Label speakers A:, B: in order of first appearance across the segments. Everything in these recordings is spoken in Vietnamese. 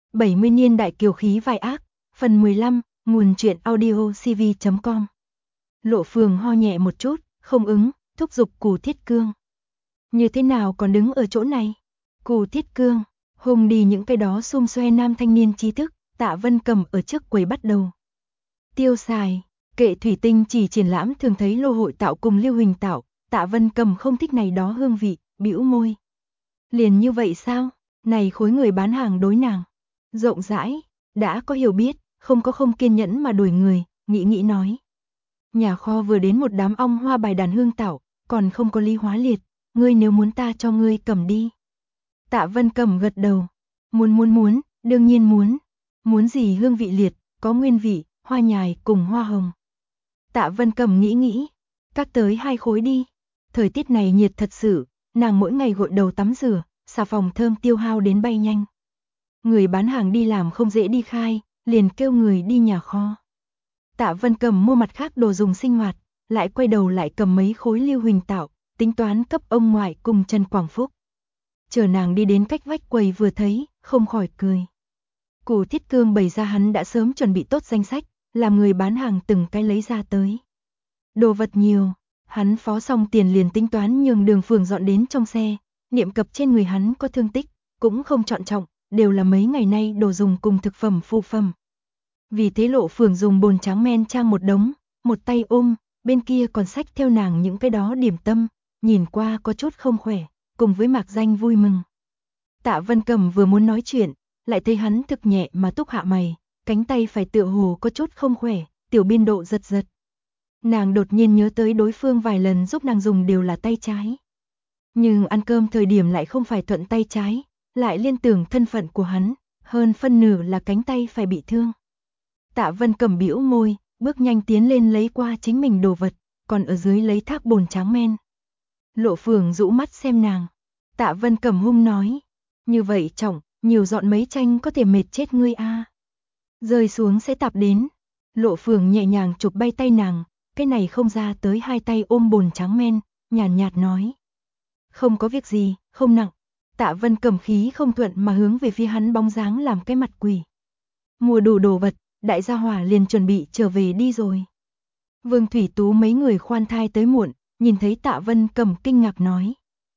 A: 70 niên đại kiều khí vai ác, phần 15, nguồn truyện audio cv.com. Lộ Phường ho nhẹ một chút, không ứng, thúc giục Cù Thiết Cương. Như thế nào còn đứng ở chỗ này? Cù Thiết Cương, hùng đi những cái đó xum xoe nam thanh niên trí thức, Tạ Vân Cầm ở trước quầy bắt đầu. Tiêu xài, kệ thủy tinh chỉ triển lãm thường thấy lô hội tạo cùng lưu huỳnh tạo, Tạ Vân Cầm không thích này đó hương vị, bĩu môi. Liền như vậy sao? Này khối người bán hàng đối nàng rộng rãi, đã có hiểu biết, không kiên nhẫn mà đuổi người, nghĩ nói. Nhà kho vừa đến một đám ong hoa bài đàn hương tảo, còn không có ly hóa liệt, ngươi nếu muốn ta cho ngươi cầm đi. Tạ Vân Cầm gật đầu, muốn, đương nhiên muốn. Muốn gì hương vị liệt, có nguyên vị, hoa nhài cùng hoa hồng. Tạ Vân Cầm nghĩ, các tới 2 khối đi. Thời tiết này nhiệt thật sự, nàng mỗi ngày gội đầu tắm rửa, xà phòng thơm tiêu hao đến bay nhanh. Người bán hàng đi làm không dễ đi khai, liền kêu người đi nhà kho. Tạ Vân Cầm mua mặt khác đồ dùng sinh hoạt, lại quay đầu lại cầm mấy khối lưu huỳnh tạo, tính toán cấp ông ngoại cùng Trần Quảng Phúc. Chờ nàng đi đến cách vách quầy vừa thấy, không khỏi cười. Cù Thiết Cương bày ra hắn đã sớm chuẩn bị tốt danh sách, làm người bán hàng từng cái lấy ra tới. Đồ vật nhiều, hắn phó xong tiền liền tính toán nhường Đường Phường dọn đến trong xe, niệm cập trên người hắn có thương tích, cũng không trọn trọng, đều là mấy ngày nay đồ dùng cùng thực phẩm phụ phẩm. Vì thế Lộ Phường dùng bồn trắng men trang một đống, một tay ôm, bên kia còn xách theo nàng những cái đó điểm tâm, nhìn qua có chút không khỏe, cùng với Mạc Danh vui mừng. Tạ Vân Cầm vừa muốn nói chuyện, lại thấy hắn thực nhẹ mà túc hạ mày, cánh tay phải tựa hồ có chút không khỏe, tiểu biên độ giật. Nàng đột nhiên nhớ tới đối phương vài lần giúp nàng dùng đều là tay trái. Nhưng ăn cơm thời điểm lại không phải thuận tay trái, lại liên tưởng thân phận của hắn, hơn phân nửa là cánh tay phải bị thương. Tạ Vân Cầm bĩu môi, bước nhanh tiến lên lấy qua chính mình đồ vật, còn ở dưới lấy thác bồn trắng men. Lộ Phường rũ mắt xem nàng. Tạ Vân Cầm hung nói, như vậy trọng, nhiều dọn mấy chanh có thể mệt chết ngươi a. Rơi xuống sẽ tạp đến. Lộ Phường nhẹ nhàng chụp bay tay nàng, cái này không ra tới 2 tay ôm bồn trắng men, nhàn nhạt nói. Không có việc gì, không nặng. Tạ Vân Cầm khí không thuận mà hướng về phía hắn bóng dáng làm cái mặt quỷ. Mua đủ đồ vật, đại gia hỏa liền chuẩn bị trở về đi rồi. Vương Thủy Tú mấy người khoan thai tới muộn, nhìn thấy Tạ Vân Cầm kinh ngạc nói.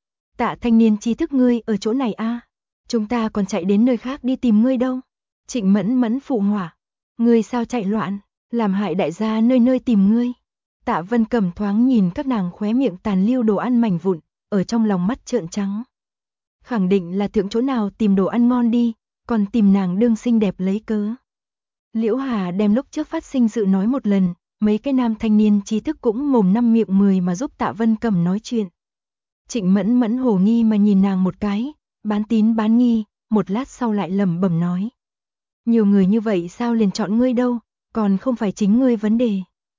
A: Tạ thanh niên trí thức ngươi ở chỗ này a? Chúng ta còn chạy đến nơi khác đi tìm ngươi đâu. Trịnh Mẫn Mẫn phụ hỏa. Ngươi sao chạy loạn, làm hại đại gia nơi nơi tìm ngươi. Tạ Vân Cầm thoáng nhìn các nàng khóe miệng tàn lưu đồ ăn mảnh vụn, ở trong lòng mắt trợn trắng. Khẳng định là thượng chỗ nào tìm đồ ăn ngon đi, còn tìm nàng đương xinh đẹp lấy cớ. Liễu Hà đem lúc trước phát sinh sự nói một lần, mấy cái nam thanh niên trí thức cũng mồm năm miệng 10 mà giúp Tạ Vân Cầm nói chuyện. Trịnh Mẫn Mẫn hồ nghi mà nhìn nàng một cái, bán tín bán nghi, một lát sau lại lẩm bẩm nói. Nhiều người như vậy sao liền chọn ngươi đâu, còn không phải chính ngươi vấn đề.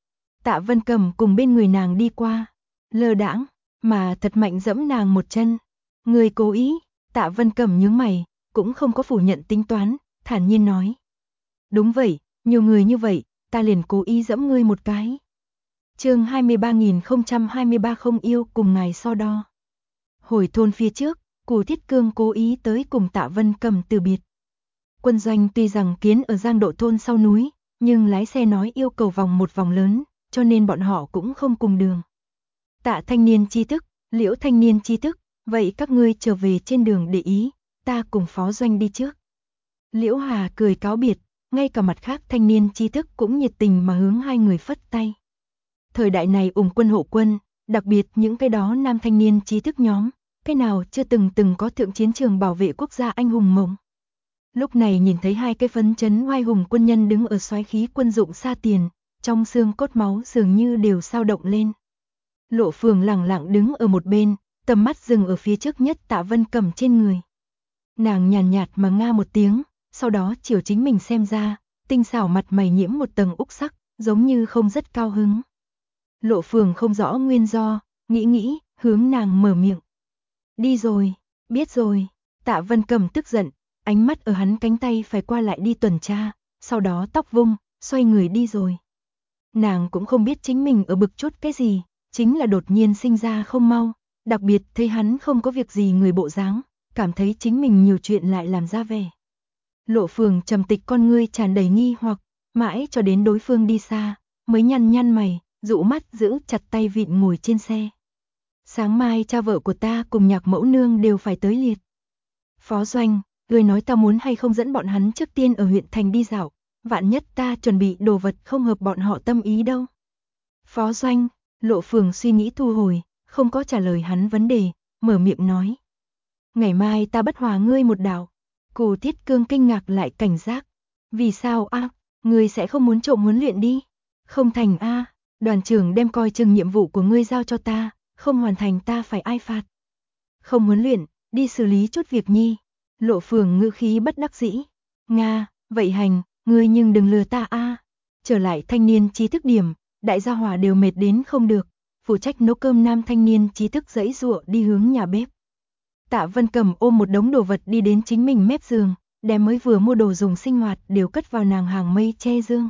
A: Tạ Vân Cầm cùng bên người nàng đi qua, lơ đãng mà thật mạnh dẫm nàng một chân. Ngươi cố ý. Tạ Vân Cầm nhướng mày, cũng không có phủ nhận tính toán, thản nhiên nói. Đúng vậy, nhiều người như vậy, ta liền cố ý dẫm ngươi một cái. Chương 23.023 không yêu cùng ngài so đo. Hồi thôn phía trước, Cù Thiết Cương cố ý tới cùng Tạ Vân Cầm từ biệt. Quân doanh tuy rằng kiến ở Giang Độ thôn sau núi, nhưng lái xe nói yêu cầu vòng một vòng lớn, cho nên bọn họ cũng không cùng đường. Tạ thanh niên tri thức, Liễu thanh niên tri thức, vậy các ngươi trở về trên đường để ý, ta cùng phó doanh đi trước. Liễu Hà cười cáo biệt, ngay cả mặt khác thanh niên tri thức cũng nhiệt tình mà hướng hai người phất tay. Thời đại này ủng quân hộ quân, đặc biệt những cái đó nam thanh niên trí thức nhóm, cái nào chưa từng có thượng chiến trường bảo vệ quốc gia anh hùng mộng. Lúc này nhìn thấy 2 cái phấn chấn oai hùng quân nhân đứng ở soái khí quân dụng xa tiền, trong xương cốt máu dường như đều sao động lên. Lộ Phường lẳng lặng đứng ở một bên, tầm mắt dừng ở phía trước nhất Tạ Vân Cầm trên người. Nàng nhàn nhạt mà nga một tiếng, sau đó chiều chính mình xem ra, tinh xảo mặt mày nhiễm một tầng úc sắc, giống như không rất cao hứng. Lộ Phường không rõ nguyên do, nghĩ, hướng nàng mở miệng. Đi rồi, biết rồi. Tạ Vân Cầm tức giận, ánh mắt ở hắn cánh tay phải qua lại đi tuần tra, sau đó tóc vung, xoay người đi rồi. Nàng cũng không biết chính mình ở bực chút cái gì, chính là đột nhiên sinh ra không mau, đặc biệt thấy hắn không có việc gì người bộ dáng, cảm thấy chính mình nhiều chuyện lại làm ra vẻ. Lộ Phường trầm tịch con ngươi tràn đầy nghi hoặc, mãi cho đến đối phương đi xa, mới nhăn nhăn mày, dụ mắt giữ chặt tay vịn ngồi trên xe. Sáng mai cha vợ của ta cùng Nhạc mẫu nương đều phải tới liệt. Phó Doanh, ngươi nói ta muốn hay không dẫn bọn hắn trước tiên ở huyện thành đi dạo, vạn nhất ta chuẩn bị đồ vật không hợp bọn họ tâm ý đâu. Phó Doanh, Lộ Phường suy nghĩ thu hồi, không có trả lời hắn vấn đề, mở miệng nói. Ngày mai ta bất hòa ngươi một đạo. Cù Thiết Cương kinh ngạc lại cảnh giác. Vì sao a? Ngươi sẽ không muốn trộm huấn luyện đi? Không thành a, đoàn trưởng đem coi chừng nhiệm vụ của ngươi giao cho ta, không hoàn thành ta phải ai phạt. Không huấn luyện, đi xử lý chút việc nhi. Lộ Phường ngữ khí bất đắc dĩ. Nga, vậy hành, ngươi nhưng đừng lừa ta a. Trở lại thanh niên trí thức điểm, đại gia hỏa đều mệt đến không được, phụ trách nấu cơm nam thanh niên trí thức giãy giụa đi hướng nhà bếp. Tạ Vân Cầm ôm một đống đồ vật đi đến chính mình mép giường, đem mới vừa mua đồ dùng sinh hoạt đều cất vào nàng hàng mây che dương.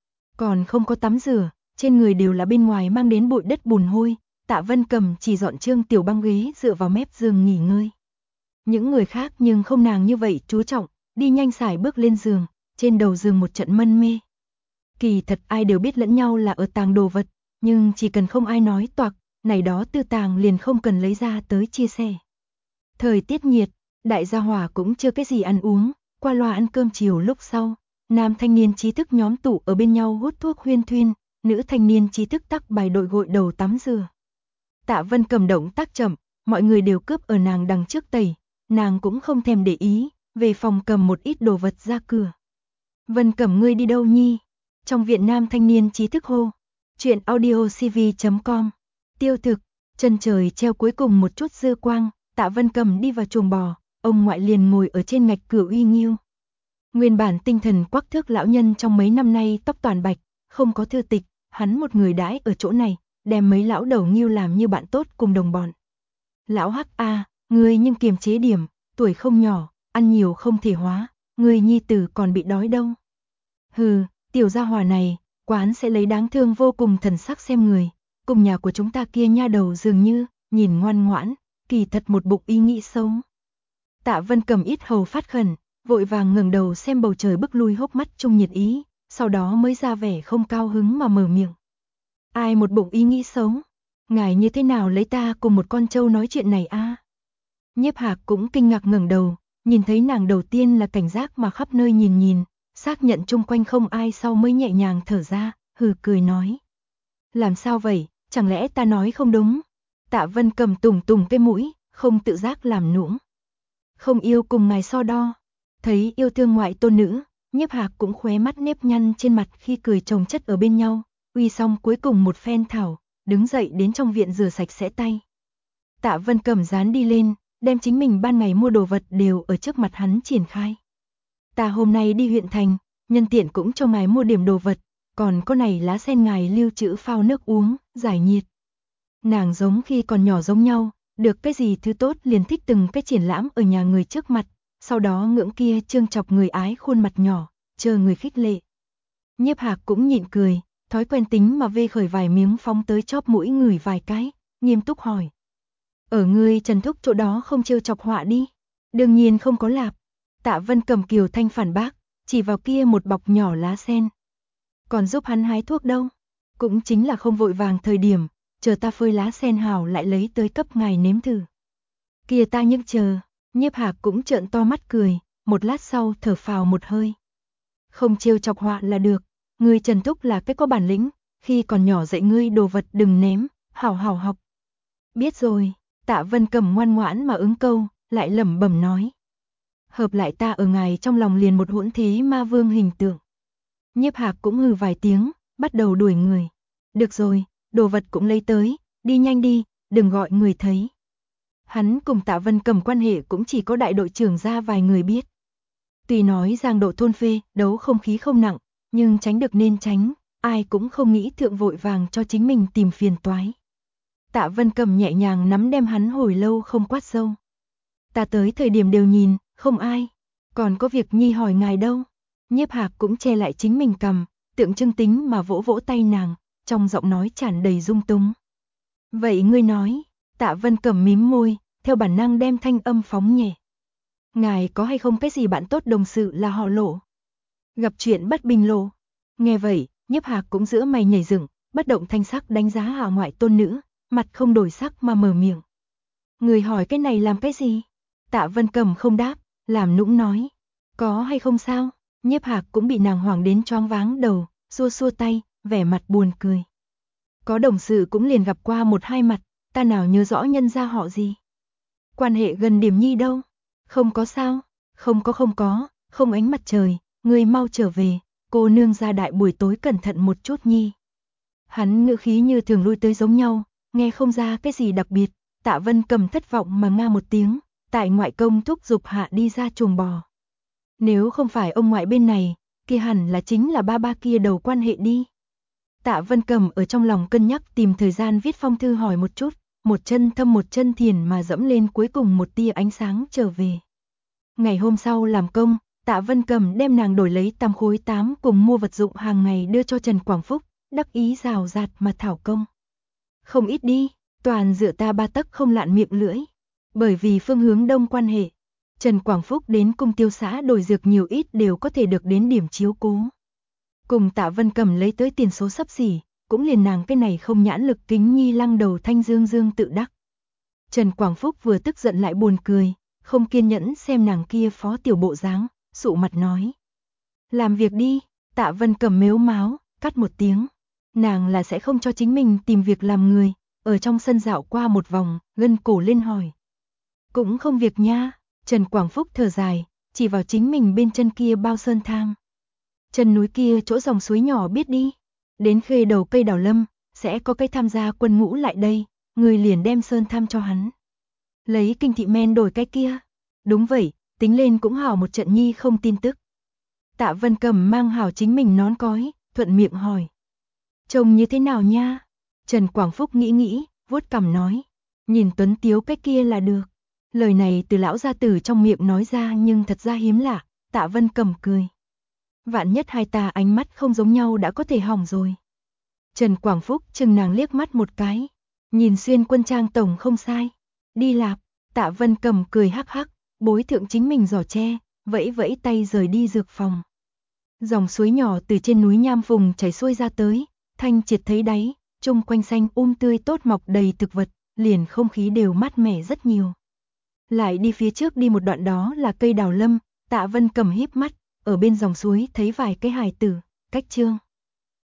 A: Còn không có tắm rửa, trên người đều là bên ngoài mang đến bụi đất bùn hôi, Tạ Vân Cầm chỉ dọn trương tiểu băng ghế dựa vào mép giường nghỉ ngơi. Những người khác nhưng không nàng như vậy chú trọng, đi nhanh xài bước lên giường, trên đầu giường một trận mân mê. Kỳ thật ai đều biết lẫn nhau là ở tàng đồ vật, nhưng chỉ cần không ai nói toạc, này đó tư tàng liền không cần lấy ra tới chia sẻ. Thời tiết nhiệt, đại gia hỏa cũng chưa cái gì ăn uống, qua loa ăn cơm chiều lúc sau, nam thanh niên trí thức nhóm tụ ở bên nhau hút thuốc huyên thuyên, nữ thanh niên trí thức tắc bài đội gội đầu tắm rửa. Tạ Vân Cầm động tác chậm, mọi người đều cướp ở nàng đằng trước tẩy, nàng cũng không thèm để ý, về phòng cầm một ít đồ vật ra cửa. Vân Cầm ngươi đi đâu nhi? Trong viện nam thanh niên trí thức hô. Chuyện audiocv.com. Tiêu thực, chân trời treo cuối cùng một chút dư quang, Tạ Vân Cầm đi vào chuồng bò, ông ngoại liền ngồi ở trên ngạch cửa uy nghiêu. Nguyên bản tinh thần quắc thước lão nhân trong mấy năm nay tóc toàn bạch, không có thư tịch, hắn một người đãi ở chỗ này, đem mấy lão đầu nghiêu làm như bạn tốt cùng đồng bọn. Lão Hắc a, ngươi nhưng kiềm chế điểm, tuổi không nhỏ, ăn nhiều không thể hóa, ngươi nhi tử còn bị đói đâu. Hừ, tiểu gia hỏa này, quán sẽ lấy đáng thương vô cùng thần sắc xem người, cùng nhà của chúng ta kia nha đầu dường như, nhìn ngoan ngoãn, kỳ thật một bụng ý nghĩ xấu. Tạ Vân Cầm ít hầu phát khẩn, vội vàng ngẩng đầu xem bầu trời bức lui hốc mắt chung nhiệt ý, sau đó mới ra vẻ không cao hứng mà mở miệng. Ai một bụng ý nghĩ xấu? Ngài như thế nào lấy ta cùng một con trâu nói chuyện này a? Nhiếp Hạc cũng kinh ngạc ngẩng đầu, nhìn thấy nàng đầu tiên là cảnh giác mà khắp nơi nhìn nhìn, xác nhận chung quanh không ai sau mới nhẹ nhàng thở ra, hừ cười nói. Làm sao vậy, chẳng lẽ ta nói không đúng? Tạ Vân Cầm tùng tùng cái mũi, không tự giác làm nũng. Không yêu cùng ngài so đo. Thấy yêu thương ngoại tôn nữ, Nhiếp Hạc cũng khóe mắt nếp nhăn trên mặt khi cười chồng chất ở bên nhau, uy xong cuối cùng một phen thảo, đứng dậy đến trong viện rửa sạch sẽ tay. Tạ Vân Cầm dán đi lên, đem chính mình ban ngày mua đồ vật đều ở trước mặt hắn triển khai. Ta hôm nay đi huyện thành, nhân tiện cũng cho ngài mua điểm đồ vật, còn có này lá sen ngài lưu trữ phao nước uống, giải nhiệt. Nàng giống khi còn nhỏ giống nhau, được cái gì thứ tốt liền thích từng cái triển lãm ở nhà người trước mặt, sau đó ngưỡng kia trương chọc người ái khuôn mặt nhỏ, chờ người khích lệ. Nhiếp Hạc cũng nhịn cười, thói quen tính mà vê khởi vài miếng phóng tới chóp mũi người vài cái, nghiêm túc hỏi. Ở ngươi Trần Thúc chỗ đó không trêu chọc họa đi? Đương nhiên không có lạp. Tạ Vân Cầm kiều thanh phản bác, chỉ vào kia một bọc nhỏ lá sen. Còn giúp hắn hái thuốc đâu? Cũng chính là không vội vàng thời điểm, chờ ta phơi lá sen hào lại lấy tới cấp ngài nếm thử. Kia ta nhưng chờ, Nhiếp Hạc cũng trợn to mắt cười, một lát sau thở phào một hơi. Không trêu chọc họa là được, ngươi Trần Thúc là cái có bản lĩnh, khi còn nhỏ dạy ngươi đồ vật đừng ném, hảo hảo học. Biết rồi, Tạ Vân Cầm ngoan ngoãn mà ứng câu, lại lẩm bẩm nói. Hợp lại ta ở ngài trong lòng liền một hỗn thế ma vương hình tượng. Nhiếp Hạc cũng hừ vài tiếng, bắt đầu đuổi người. Được rồi, đồ vật cũng lấy tới, đi nhanh đi, đừng gọi người thấy. Hắn cùng Tạ Vân Cầm quan hệ cũng chỉ có đại đội trưởng ra vài người biết. Tuy nói giang độ thôn phê, đấu không khí không nặng, nhưng tránh được nên tránh, ai cũng không nghĩ thượng vội vàng cho chính mình tìm phiền toái. Tạ Vân Cầm nhẹ nhàng nắm đem hắn hồi lâu không quát râu. Ta tới thời điểm đều nhìn, không ai, còn có việc nhi hỏi ngài đâu. Nhiếp Hạc cũng che lại chính mình cằm, tượng trưng tính mà vỗ vỗ tay nàng, trong giọng nói tràn đầy dung túng. Vậy ngươi nói, Tạ Vân Cầm mím môi, theo bản năng đem thanh âm phóng nhẹ. Ngài có hay không cái gì bạn tốt đồng sự là họ Lộ? Gặp chuyện bất bình Lộ. Nghe vậy, Nhiếp Hạc cũng giữa mày nhảy dựng, bất động thanh sắc đánh giá Hạ ngoại tôn nữ, mặt không đổi sắc mà mở miệng. Người hỏi cái này làm cái gì? Tạ Vân Cầm không đáp, làm nũng nói. Có hay không sao? Nhiếp Hạc cũng bị nàng hoảng đến choáng váng đầu, xua xua tay, vẻ mặt buồn cười. Có đồng sự cũng liền gặp qua một hai mặt, ta nào nhớ rõ nhân gia họ gì. Quan hệ gần điểm nhi đâu? Không có sao? Không có, không ánh mặt trời, người mau trở về, cô nương ra đại buổi tối cẩn thận một chút nhi. Hắn ngữ khí như thường lui tới giống nhau, nghe không ra cái gì đặc biệt. Tạ Vân Cầm thất vọng mà nga một tiếng, tại ngoại công thúc giục hạ đi ra chuồng bò. Nếu không phải ông ngoại bên này, kia hẳn là chính là ba kia đầu quan hệ đi. Tạ Vân Cầm ở trong lòng cân nhắc tìm thời gian viết phong thư hỏi một chút, một chân thâm một chân thiền mà dẫm lên cuối cùng một tia ánh sáng trở về. Ngày hôm sau làm công, Tạ Vân Cầm đem nàng đổi lấy 8 khối 8 cùng mua vật dụng hàng ngày đưa cho Trần Quảng Phúc, đắc ý rào rạt mà thảo công. Không ít đi, toàn dựa ta ba tấc không lạn miệng lưỡi. Bởi vì phương hướng đông quan hệ, Trần Quảng Phúc đến cung tiêu xã đổi dược nhiều ít đều có thể được đến điểm chiếu cố. Cùng Tạ Vân Cầm lấy tới tiền số sắp xỉ, cũng liền nàng cái này không nhãn lực kính nhi lăng đầu thanh dương tự đắc. Trần Quảng Phúc vừa tức giận lại buồn cười, không kiên nhẫn xem nàng kia phó tiểu bộ dáng, sụ mặt nói. Làm việc đi, Tạ Vân Cầm mếu máo, cắt một tiếng. Nàng là sẽ không cho chính mình tìm việc làm người, ở trong sân dạo qua một vòng, gân cổ lên hỏi. Cũng không việc nha, Trần Quảng Phúc thở dài, chỉ vào chính mình bên chân kia bao sơn thang. Chân núi kia chỗ dòng suối nhỏ biết đi, đến khê đầu cây đào lâm, sẽ có cây tham gia quân ngũ lại đây, người liền đem sơn tham cho hắn. Lấy kinh thị men đổi cái kia. Đúng vậy, tính lên cũng hảo một trận nhi không tin tức. Tạ Vân Cầm mang hảo chính mình nón cói, thuận miệng hỏi. Trông như thế nào nha? Trần Quảng Phúc nghĩ, vuốt cằm nói. Nhìn tuấn tiếu cái kia là được. Lời này từ lão gia tử trong miệng nói ra nhưng thật ra hiếm lạ, Tạ Vân Cầm cười. Vạn nhất hai ta ánh mắt không giống nhau đã có thể hỏng rồi. Trần Quảng Phúc chừng nàng liếc mắt một cái. Nhìn xuyên quân trang tổng không sai. Đi lạp, Tạ Vân Cầm cười hắc hắc, bối thượng chính mình giỏ tre, vẫy vẫy tay rời đi dược phòng. Dòng suối nhỏ từ trên núi Nham vùng chảy xuôi ra tới, thanh triệt thấy đáy, chung quanh xanh tươi tốt mọc đầy thực vật, liền không khí đều mát mẻ rất nhiều. Lại đi phía trước đi một đoạn đó là cây đào lâm, Tạ Vân Cầm híp mắt, ở bên dòng suối thấy vài cái hài tử, cách chương.